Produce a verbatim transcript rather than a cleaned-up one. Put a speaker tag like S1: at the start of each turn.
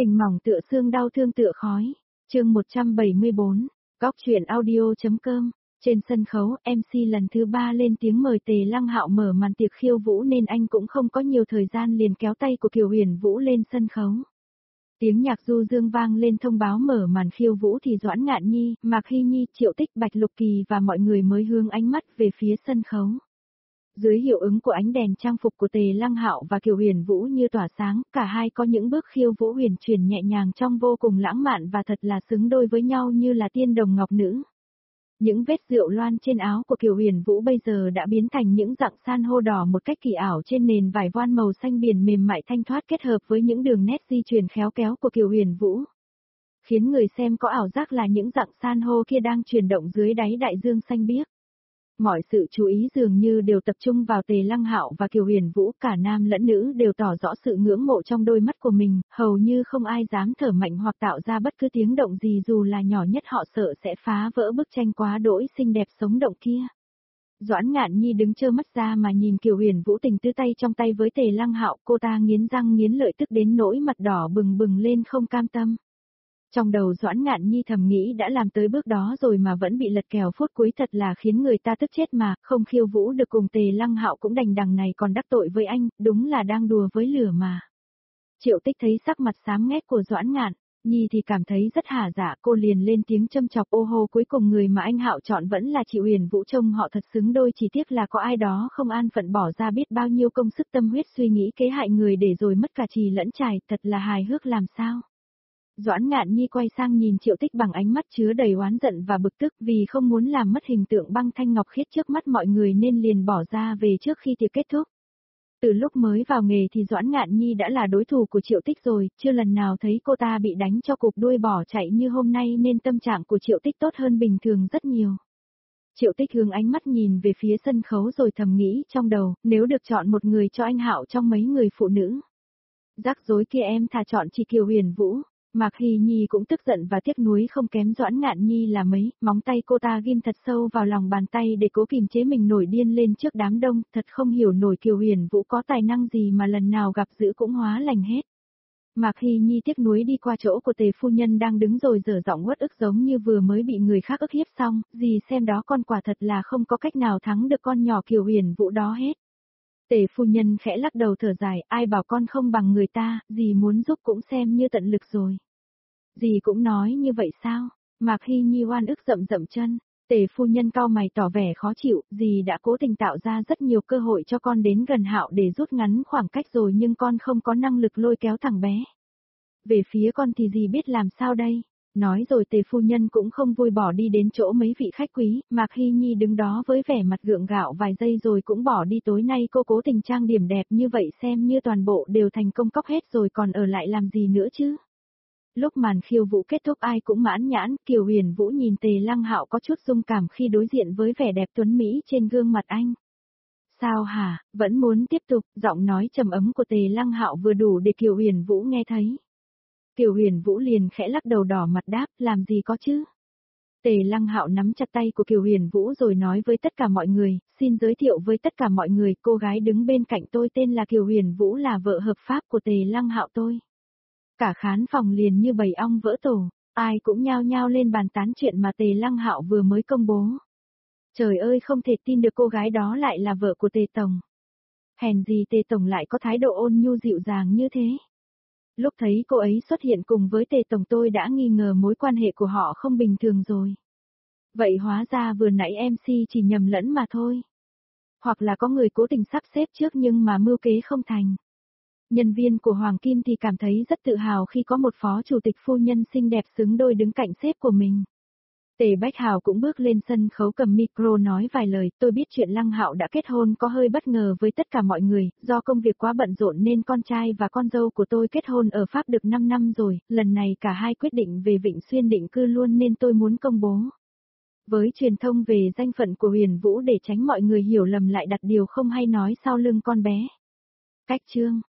S1: Tình mỏng tựa xương đau thương tựa khói. Chương một trăm bảy mươi bốn, góc truyện audio.com. Trên sân khấu, em xê lần thứ ba lên tiếng mời Tề Lăng Hạo mở màn tiệc khiêu vũ nên anh cũng không có nhiều thời gian liền kéo tay của Kiều Huyền Vũ lên sân khấu. Tiếng nhạc du dương vang lên thông báo mở màn khiêu vũ thì Doãn Ngạn Nhi, Mạc Hy Nhi, Triệu Tích, Bạch Lục Kỳ và mọi người mới hướng ánh mắt về phía sân khấu. Dưới hiệu ứng của ánh đèn trang phục của Tề Lăng Hạo và Kiều Huyền Vũ như tỏa sáng, cả hai có những bước khiêu vũ huyền chuyển nhẹ nhàng trong vô cùng lãng mạn và thật là xứng đôi với nhau như là tiên đồng ngọc nữ. Những vết rượu loan trên áo của Kiều Huyền Vũ bây giờ đã biến thành những dạng san hô đỏ một cách kỳ ảo trên nền vải voan màu xanh biển mềm mại thanh thoát kết hợp với những đường nét di chuyển khéo kéo của Kiều Huyền Vũ. Khiến người xem có ảo giác là những dạng san hô kia đang chuyển động dưới đáy đại dương xanh biếc. Mọi sự chú ý dường như đều tập trung vào Tề Lăng Hạo và Kiều Huyền Vũ, cả nam lẫn nữ đều tỏ rõ sự ngưỡng mộ trong đôi mắt của mình, hầu như không ai dám thở mạnh hoặc tạo ra bất cứ tiếng động gì dù là nhỏ nhất, họ sợ sẽ phá vỡ bức tranh quá đỗi xinh đẹp sống động kia. Doãn Ngạn Nhi đứng trơ mắt ra mà nhìn Kiều Huyền Vũ tình tư tay trong tay với Tề Lăng Hạo, cô ta nghiến răng nghiến lợi tức đến nỗi mặt đỏ bừng bừng lên không cam tâm. Trong đầu Doãn Ngạn Nhi thầm nghĩ đã làm tới bước đó rồi mà vẫn bị lật kèo phút cuối, thật là khiến người ta tức chết mà, không khiêu vũ được cùng Tề Lăng Hạo cũng đành, đằng này còn đắc tội với anh, đúng là đang đùa với lửa mà. Triệu Tích thấy sắc mặt xám nghét của Doãn Ngạn Nhi thì cảm thấy rất hả dạ, cô liền lên tiếng châm chọc, ô hô, cuối cùng người mà anh Hạo chọn vẫn là chị Huyền Vũ, trông họ thật xứng đôi, chỉ tiếc là có ai đó không an phận bỏ ra biết bao nhiêu công sức tâm huyết suy nghĩ kế hại người để rồi mất cả trì lẫn trải, thật là hài hước làm sao. Doãn Ngạn Nhi quay sang nhìn Triệu Tích bằng ánh mắt chứa đầy oán giận và bực tức, vì không muốn làm mất hình tượng băng thanh ngọc khiết trước mắt mọi người nên liền bỏ ra về trước khi tiệc kết thúc. Từ lúc mới vào nghề thì Doãn Ngạn Nhi đã là đối thủ của Triệu Tích rồi, chưa lần nào thấy cô ta bị đánh cho cụp đuôi bỏ chạy như hôm nay nên tâm trạng của Triệu Tích tốt hơn bình thường rất nhiều. Triệu Tích hướng ánh mắt nhìn về phía sân khấu rồi thầm nghĩ trong đầu, nếu được chọn một người cho anh Hạo trong mấy người phụ nữ. Rắc rối kia em thà chọn chị Kiều Huyền Vũ. Mạc Hy Nhi cũng tức giận và tiếc nuối không kém Doãn Ngạn Nhi là mấy, móng tay cô ta ghim thật sâu vào lòng bàn tay để cố kìm chế mình nổi điên lên trước đám đông, thật không hiểu nổi Kiều Huyền Vũ có tài năng gì mà lần nào gặp dữ cũng hóa lành hết. Mạc Hy Nhi tiếc nuối đi qua chỗ của Tề phu nhân đang đứng rồi dở giọng uất ức giống như vừa mới bị người khác ức hiếp xong, dì xem đó con quả thật là không có cách nào thắng được con nhỏ Kiều Huyền Vũ đó hết. Tề phu nhân khẽ lắc đầu thở dài, ai bảo con không bằng người ta, dì muốn giúp cũng xem như tận lực rồi. Dì cũng nói như vậy sao? Mạc Hy Nhi oan ức rậm rậm chân. Tề phu nhân cau mày tỏ vẻ khó chịu, dì đã cố tình tạo ra rất nhiều cơ hội cho con đến gần Hạo để rút ngắn khoảng cách rồi nhưng con không có năng lực lôi kéo thằng bé. Về phía con thì dì biết làm sao đây? Nói rồi Tề phu nhân cũng không vui bỏ đi đến chỗ mấy vị khách quý, Mạc Hy Nhi đứng đó với vẻ mặt gượng gạo vài giây rồi cũng bỏ đi. Tối nay cô cố tình trang điểm đẹp như vậy xem như toàn bộ đều thành công cóc hết rồi còn ở lại làm gì nữa chứ? Lúc màn khiêu vũ kết thúc ai cũng mãn nhãn, Kiều Huyền Vũ nhìn Tề Lăng Hạo có chút rung cảm khi đối diện với vẻ đẹp tuấn mỹ trên gương mặt anh. Sao hả, vẫn muốn tiếp tục, giọng nói trầm ấm của Tề Lăng Hạo vừa đủ để Kiều Huyền Vũ nghe thấy. Kiều Huyền Vũ liền khẽ lắc đầu đỏ mặt đáp, làm gì có chứ. Tề Lăng Hạo nắm chặt tay của Kiều Huyền Vũ rồi nói với tất cả mọi người, xin giới thiệu với tất cả mọi người, cô gái đứng bên cạnh tôi tên là Kiều Huyền Vũ, là vợ hợp pháp của Tề Lăng Hạo tôi. Cả khán phòng liền như bầy ong vỡ tổ, ai cũng nhao nhao lên bàn tán chuyện mà Tề Lăng Hạo vừa mới công bố. Trời ơi, không thể tin được cô gái đó lại là vợ của Tề Tổng. Hèn gì Tề Tổng lại có thái độ ôn nhu dịu dàng như thế. Lúc thấy cô ấy xuất hiện cùng với Tề Tổng tôi đã nghi ngờ mối quan hệ của họ không bình thường rồi. Vậy hóa ra vừa nãy em xê chỉ nhầm lẫn mà thôi. Hoặc là có người cố tình sắp xếp trước nhưng mà mưu kế không thành. Nhân viên của Hoàng Kim thì cảm thấy rất tự hào khi có một phó chủ tịch phu nhân xinh đẹp xứng đôi đứng cạnh sếp của mình. Tề Bách Hào cũng bước lên sân khấu cầm micro nói vài lời, tôi biết chuyện Lăng Hạo đã kết hôn có hơi bất ngờ với tất cả mọi người, do công việc quá bận rộn nên con trai và con dâu của tôi kết hôn ở Pháp được năm năm rồi, lần này cả hai quyết định về Vịnh Xuyên định cư luôn nên tôi muốn công bố với truyền thông về danh phận của Huyền Vũ để tránh mọi người hiểu lầm lại đặt điều không hay nói sau lưng con bé. Cách chương